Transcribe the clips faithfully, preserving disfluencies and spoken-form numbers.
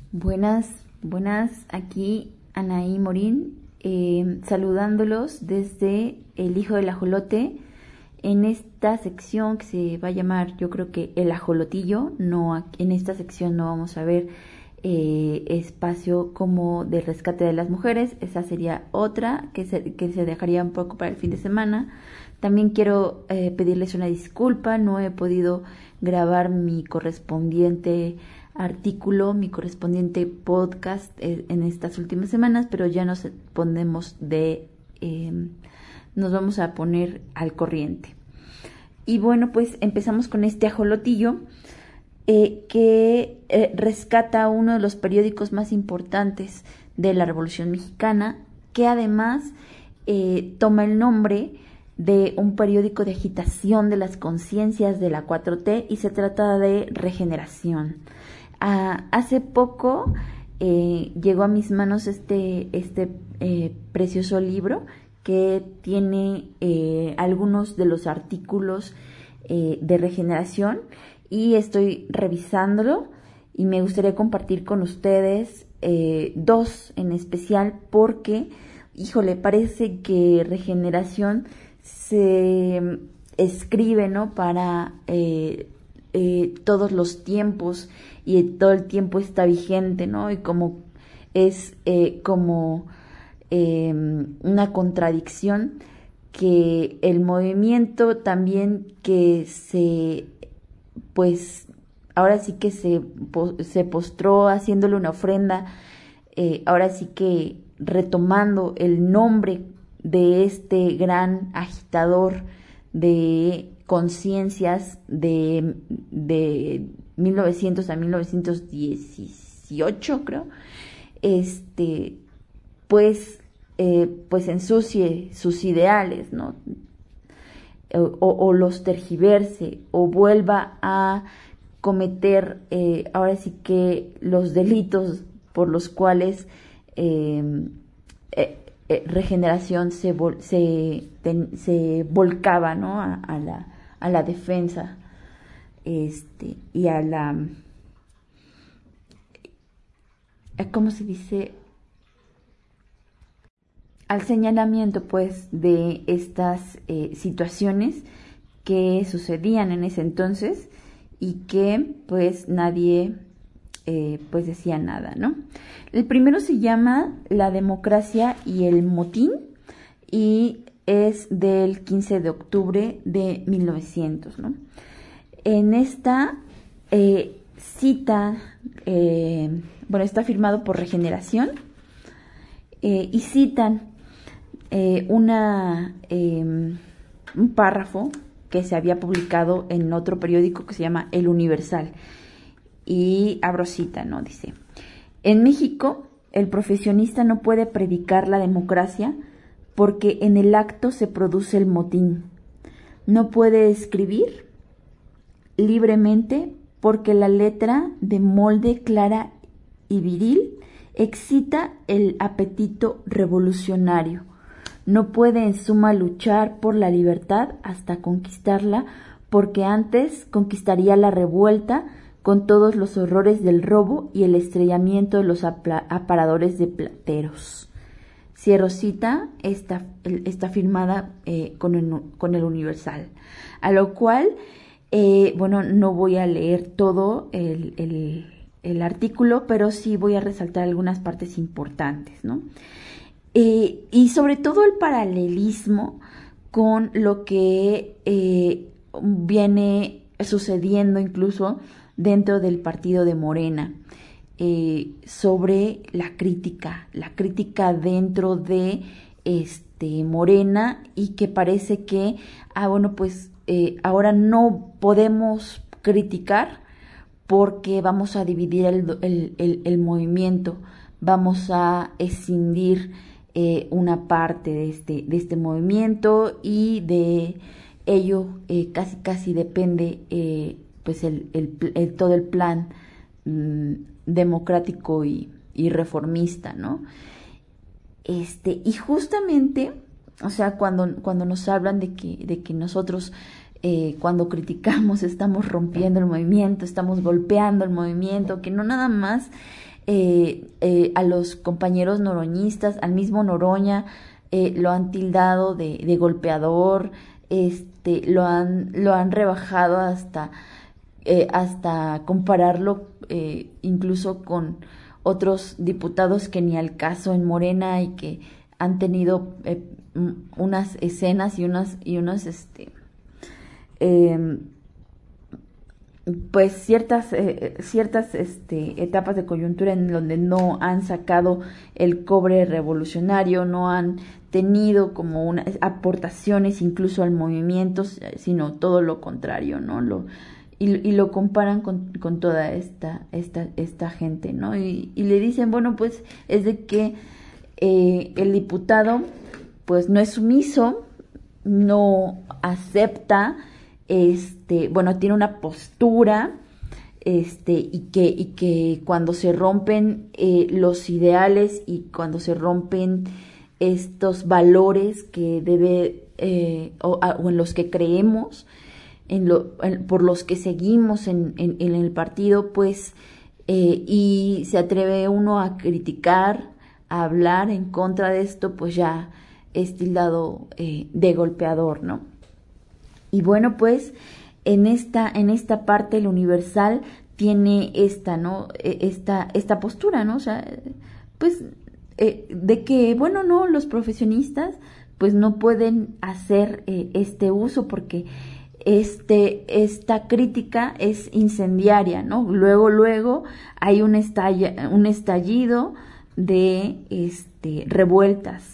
Buenas, buenas, aquí Anaí Morín, eh, saludándolos desde El Hijo del Ajolote, en esta sección que se va a llamar, yo creo que El Ajolotillo. No, en esta sección no vamos a ver eh, espacio como de rescate de las mujeres, esa sería otra que se, que se dejaría un poco para el fin de semana. También quiero eh, pedirles una disculpa, no he podido grabar mi correspondiente artículo, mi correspondiente podcast eh, en estas últimas semanas, pero ya nos ponemos de, eh, nos vamos a poner al corriente. Y bueno, pues empezamos con este ajolotillo eh, que eh, rescata uno de los periódicos más importantes de la Revolución Mexicana, que además eh, toma el nombre de un periódico de agitación de las conciencias de la cuatro T, y se trata de Regeneración. Ah, hace poco eh, llegó a mis manos este, este eh, precioso libro que tiene eh, algunos de los artículos eh, de Regeneración, y estoy revisándolo y me gustaría compartir con ustedes eh, dos en especial, porque, híjole, parece que Regeneración se escribe, ¿no?, para eh, eh, todos los tiempos, y todo el tiempo está vigente, ¿no? Y como es eh, como eh, una contradicción que el movimiento también que se, pues ahora sí que se, se postró haciéndole una ofrenda, eh, ahora sí que retomando el nombre de este gran agitador de conciencias de, de mil novecientos a mil novecientos dieciocho, creo, este, pues, eh, pues ensucie sus ideales, ¿no? O, o los tergiverse, o vuelva a cometer, eh, ahora sí que los delitos por los cuales eh, eh, eh, Regeneración se, vol- se, ten- se volcaba, ¿no?, a, a la a la defensa este y a la ¿cómo se dice? Al señalamiento, pues, de estas eh, situaciones que sucedían en ese entonces y que pues nadie eh, pues decía nada, ¿no? El primero se llama La democracia y el motín, y es del quince de octubre de mil novecientos, ¿no? En esta eh, cita, eh, bueno, está firmado por Regeneración, eh, y citan eh, una, eh, un párrafo que se había publicado en otro periódico que se llama El Universal, y abro cita, ¿no? Dice: en México, el profesionista no puede predicar la democracia porque en el acto se produce el motín. No puede escribir libremente porque la letra, de molde clara y viril, excita el apetito revolucionario. No puede en suma luchar por la libertad hasta conquistarla, porque antes conquistaría la revuelta con todos los horrores del robo y el estrellamiento de los aparadores de plateros. Cierro cita, está, está firmada eh, con, el, con el Universal. A lo cual, eh, bueno, no voy a leer todo el, el, el artículo, pero sí voy a resaltar algunas partes importantes, ¿no? Eh, y sobre todo el paralelismo con lo que eh, viene sucediendo incluso dentro del partido de Morena. Eh, sobre la crítica, la crítica dentro de este Morena, y que parece que, ah, bueno, pues eh, ahora no podemos criticar porque vamos a dividir el, el, el, el movimiento, vamos a escindir eh, una parte de este, de este movimiento, y de ello eh, casi casi depende eh, pues el, el, el, todo el plan mmm, democrático y, y reformista, ¿no? Este, y justamente, o sea, cuando, cuando nos hablan de que, de que nosotros eh, cuando criticamos estamos rompiendo el movimiento, estamos golpeando el movimiento, que no nada más eh, eh, a los compañeros noroñistas, al mismo Noroña, eh, lo han tildado de, de golpeador, este, lo han, lo han rebajado hasta, eh, hasta compararlo eh, incluso con otros diputados que ni al caso en Morena y que han tenido eh, unas escenas y unas, y unos, este, eh, pues ciertas eh, ciertas este, etapas de coyuntura en donde no han sacado el cobre revolucionario, no han tenido como unas aportaciones incluso al movimiento, sino todo lo contrario, ¿no? Lo, y, y lo comparan con, con toda esta, esta, esta gente, ¿no? Y, y le dicen, bueno, pues es de que eh, el diputado pues no es sumiso, no acepta, este, bueno, tiene una postura, este, y que, y que cuando se rompen eh, los ideales y cuando se rompen estos valores que debe, eh, o, o en los que creemos, en lo, en, por los que seguimos en, en, en el partido, pues, eh, y se atreve uno a criticar, a hablar en contra de esto, pues ya es tildado eh, de golpeador, ¿no? Y bueno, pues en esta, en esta parte el Universal tiene esta, ¿no? Esta, esta postura, ¿no? O sea, pues eh, de que, bueno, no, los profesionistas pues no pueden hacer eh, este uso porque este, esta crítica es incendiaria, ¿no? Luego, luego hay un, estalla, un estallido de este, revueltas.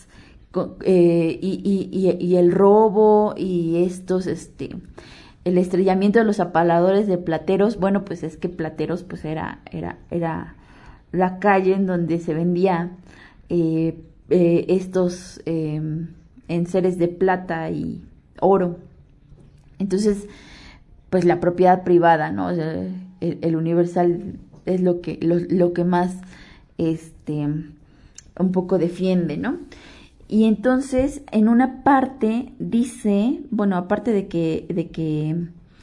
Eh, y, y, y el robo y estos, este, el estrellamiento de los apaladores de Plateros, bueno, pues es que Plateros pues era, era, era la calle en donde se vendía eh, eh, estos eh, enseres de plata y oro. Entonces, pues la propiedad privada, ¿no? O sea, el, el Universal es lo que, lo, lo que más, este, un poco defiende, ¿no? Y entonces en una parte dice, bueno, aparte de que, de que,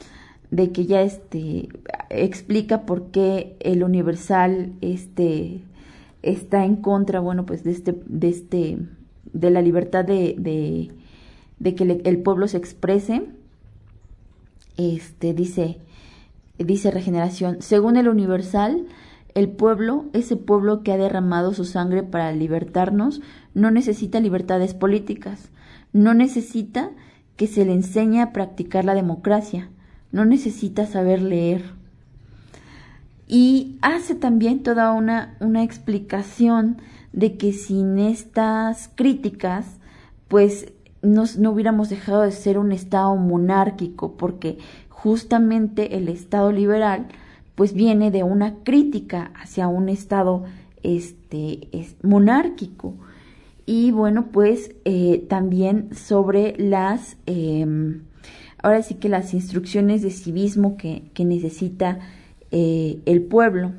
de que ya este explica por qué el Universal este está en contra, bueno, pues de este, de este, de la libertad de, de, de que le, el pueblo se exprese. Este dice, dice Regeneración, según el Universal, el pueblo, ese pueblo que ha derramado su sangre para libertarnos, no necesita libertades políticas, no necesita que se le enseñe a practicar la democracia, no necesita saber leer. Y hace también toda una, una explicación de que sin estas críticas, pues nos, no hubiéramos dejado de ser un Estado monárquico, porque justamente el Estado liberal pues viene de una crítica hacia un Estado este, es monárquico. Y bueno, pues eh, también sobre las, eh, ahora sí que las instrucciones de civismo que, que necesita eh, el pueblo.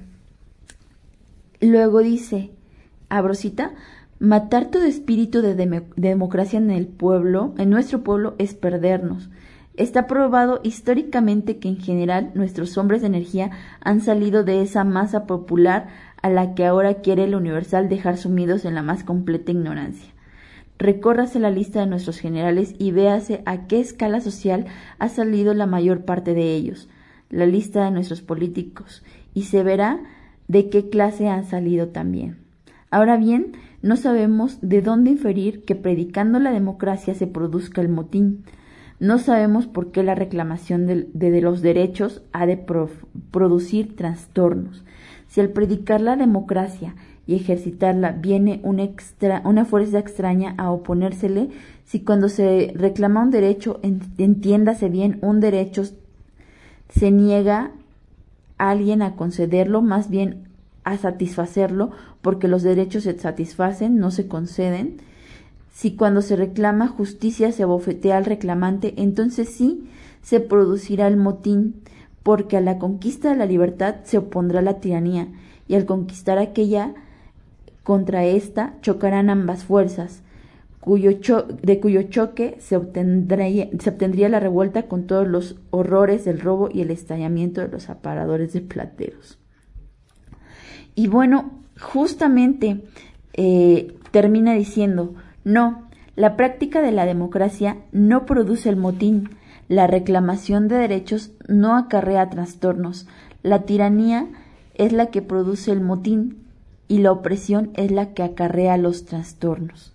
Luego dice, abro cita, matar todo espíritu de, de, de democracia en el pueblo, en nuestro pueblo, es perdernos. Está probado históricamente que en general nuestros hombres de energía han salido de esa masa popular a la que ahora quiere el Universal dejar sumidos en la más completa ignorancia. Recórrase la lista de nuestros generales y véase a qué escala social ha salido la mayor parte de ellos, la lista de nuestros políticos, y se verá de qué clase han salido también. Ahora bien, no sabemos de dónde inferir que predicando la democracia se produzca el motín. No sabemos por qué la reclamación de, de, de los derechos ha de pro, producir trastornos. Si al predicar la democracia y ejercitarla viene un extra, una fuerza extraña a oponérsele, si cuando se reclama un derecho, entiéndase bien, un derecho se niega a alguien a concederlo, más bien a satisfacerlo, porque los derechos se satisfacen, no se conceden. Si cuando se reclama justicia se abofetea al reclamante, entonces sí se producirá el motín, porque a la conquista de la libertad se opondrá la tiranía, y al conquistar aquella, contra esta chocarán ambas fuerzas, cuyo cho de cuyo choque se obtendría, se obtendría la revuelta con todos los horrores del robo y el estallamiento de los aparadores de Plateros. Y bueno, justamente eh, termina diciendo, no, la práctica de la democracia no produce el motín, la reclamación de derechos no acarrea trastornos, la tiranía es la que produce el motín y la opresión es la que acarrea los trastornos.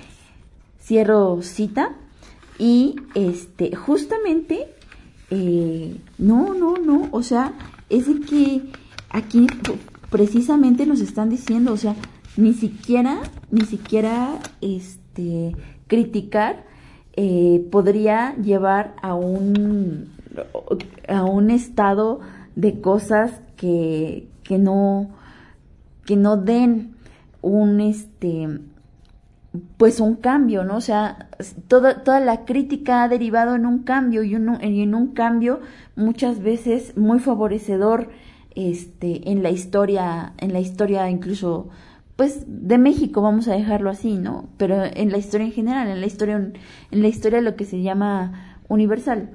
Cierro cita y este justamente eh, no, no, no, o sea, es de que aquí precisamente nos están diciendo, o sea, ni siquiera, ni siquiera este criticar eh, podría llevar a un a un estado de cosas que, que no que no den un este pues un cambio, ¿no? O sea, toda, toda la crítica ha derivado en un cambio y, un, y en un cambio muchas veces muy favorecedor este en la historia, en la historia incluso pues de México, vamos a dejarlo así, ¿no? Pero en la historia en general, en la historia en la historia de lo que se llama universal.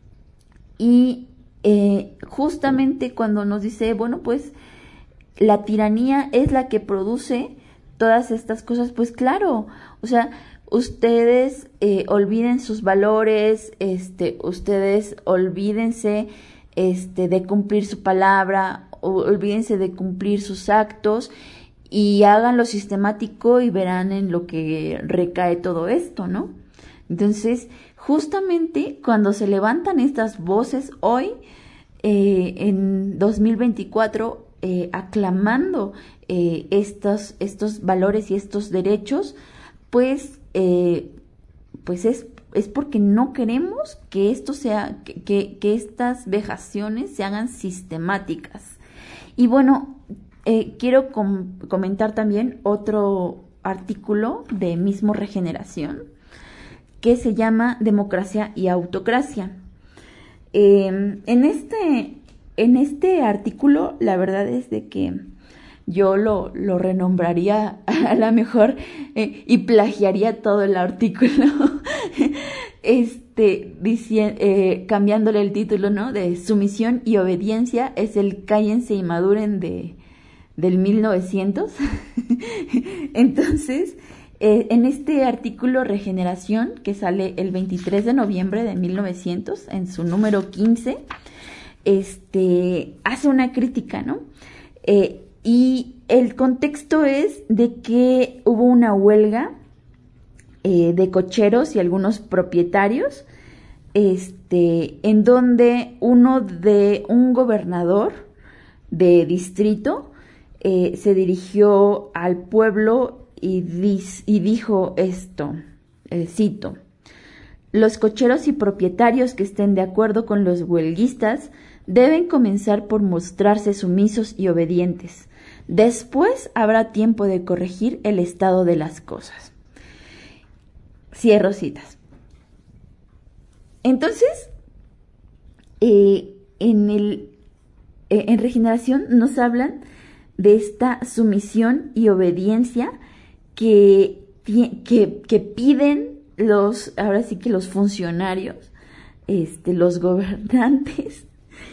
Y eh, justamente cuando nos dice, bueno, pues la tiranía es la que produce todas estas cosas, pues claro, o sea, ustedes eh, olviden sus valores, este, ustedes olvídense este, de cumplir su palabra, olvídense de cumplir sus actos y háganlo sistemático y verán en lo que recae todo esto, ¿no? Entonces, justamente cuando se levantan estas voces hoy, eh, en dos mil veinticuatro, eh, aclamando eh, estos, estos valores y estos derechos, pues, eh, pues es, es porque no queremos que esto sea, que, que, que estas vejaciones se hagan sistemáticas. Y bueno, eh, quiero com- comentar también otro artículo de mismo Regeneración, que se llama Democracia y Autocracia. Eh, en este, en este artículo, la verdad es de que yo lo, lo renombraría a lo mejor eh, y plagiaría todo el artículo, este, dici- eh, cambiándole el título, ¿no? De Sumisión y Obediencia es el cállense y maduren de, del mil novecientos. Entonces, Eh, en este artículo Regeneración, que sale el veintitrés de noviembre de mil novecientos, en su número quince, este, hace una crítica, ¿no? Eh, y el contexto es de que hubo una huelga eh, de cocheros y algunos propietarios, este, en donde uno de un gobernador de distrito eh, se dirigió al pueblo Y, dis, y dijo esto, eh, cito, los cocheros y propietarios que estén de acuerdo con los huelguistas deben comenzar por mostrarse sumisos y obedientes. Después habrá tiempo de corregir el estado de las cosas. Cierro citas. Entonces, eh, en, el, eh, en Regeneración nos hablan de esta sumisión y obediencia Que, que, que piden los, ahora sí que los funcionarios, este, los gobernantes,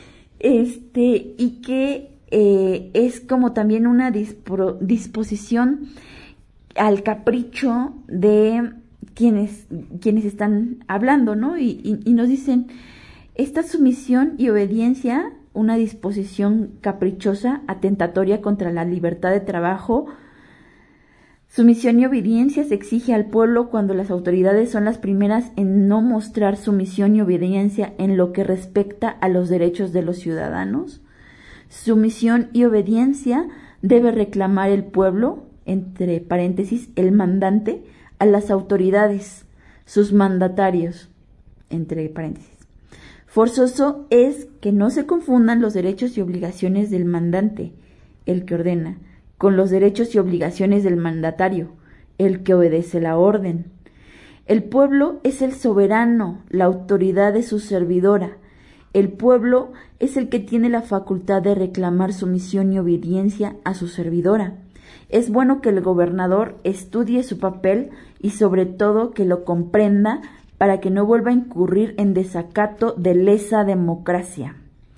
este, y que eh, es como también una dispro, disposición al capricho de quienes, quienes están hablando, ¿no? Y, y, y nos dicen, esta sumisión y obediencia, una disposición caprichosa, atentatoria contra la libertad de trabajo. Sumisión y obediencia se exige al pueblo cuando las autoridades son las primeras en no mostrar sumisión y obediencia en lo que respecta a los derechos de los ciudadanos. Sumisión y obediencia debe reclamar el pueblo, entre paréntesis, el mandante, a las autoridades, sus mandatarios, entre paréntesis. Forzoso es que no se confundan los derechos y obligaciones del mandante, el que ordena, con los derechos y obligaciones del mandatario, el que obedece la orden. El pueblo es el soberano, la autoridad es su servidora. El pueblo es el que tiene la facultad de reclamar sumisión y obediencia a su servidora. Es bueno que el gobernador estudie su papel y sobre todo que lo comprenda para que no vuelva a incurrir en desacato de lesa democracia.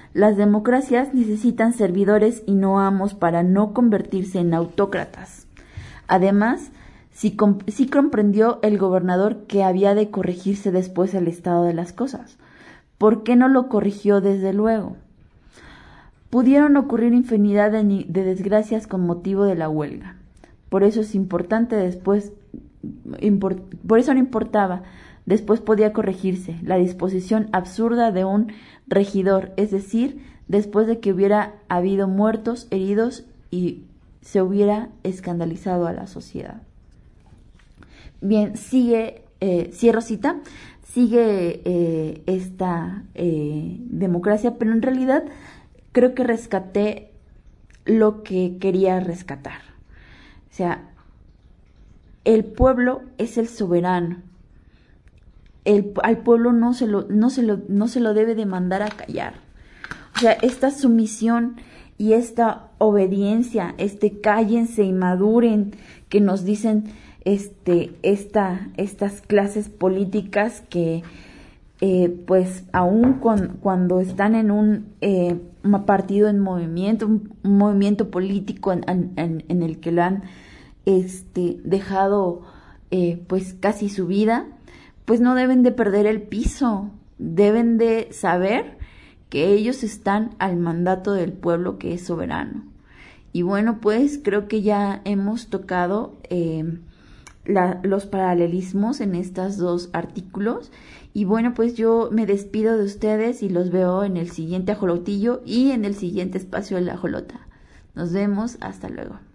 Las democracias necesitan servidores y no amos para no convertirse en autócratas. Además, sí, comp- sí comprendió el gobernador que había de corregirse después el estado de las cosas. ¿Por qué no lo corrigió desde luego? Pudieron ocurrir infinidad de, ni- de desgracias con motivo de la huelga. Por eso es importante después, import- por eso no importaba, después podía corregirse la disposición absurda de un regidor, es decir, después de que hubiera habido muertos, heridos y se hubiera escandalizado a la sociedad. Bien, sigue, eh, cierro cita, sigue eh, esta eh, democracia, pero en realidad creo que rescaté lo que quería rescatar. O sea, el pueblo es el soberano. El, al pueblo no se, lo, no, se lo, no se lo debe de mandar a callar. O sea, esta sumisión y esta obediencia, este cállense y maduren que nos dicen este, esta, estas clases políticas que eh, pues aún con, cuando están en un eh, partido en movimiento, un, un movimiento político en, en, en el que lo han este, dejado eh, pues casi su vida, pues no deben de perder el piso, deben de saber que ellos están al mandato del pueblo que es soberano. Y bueno, pues creo que ya hemos tocado eh, la, los paralelismos en estos dos artículos. Y bueno, pues yo me despido de ustedes y los veo en el siguiente ajolotillo y en el siguiente espacio de la ajolota. Nos vemos, hasta luego.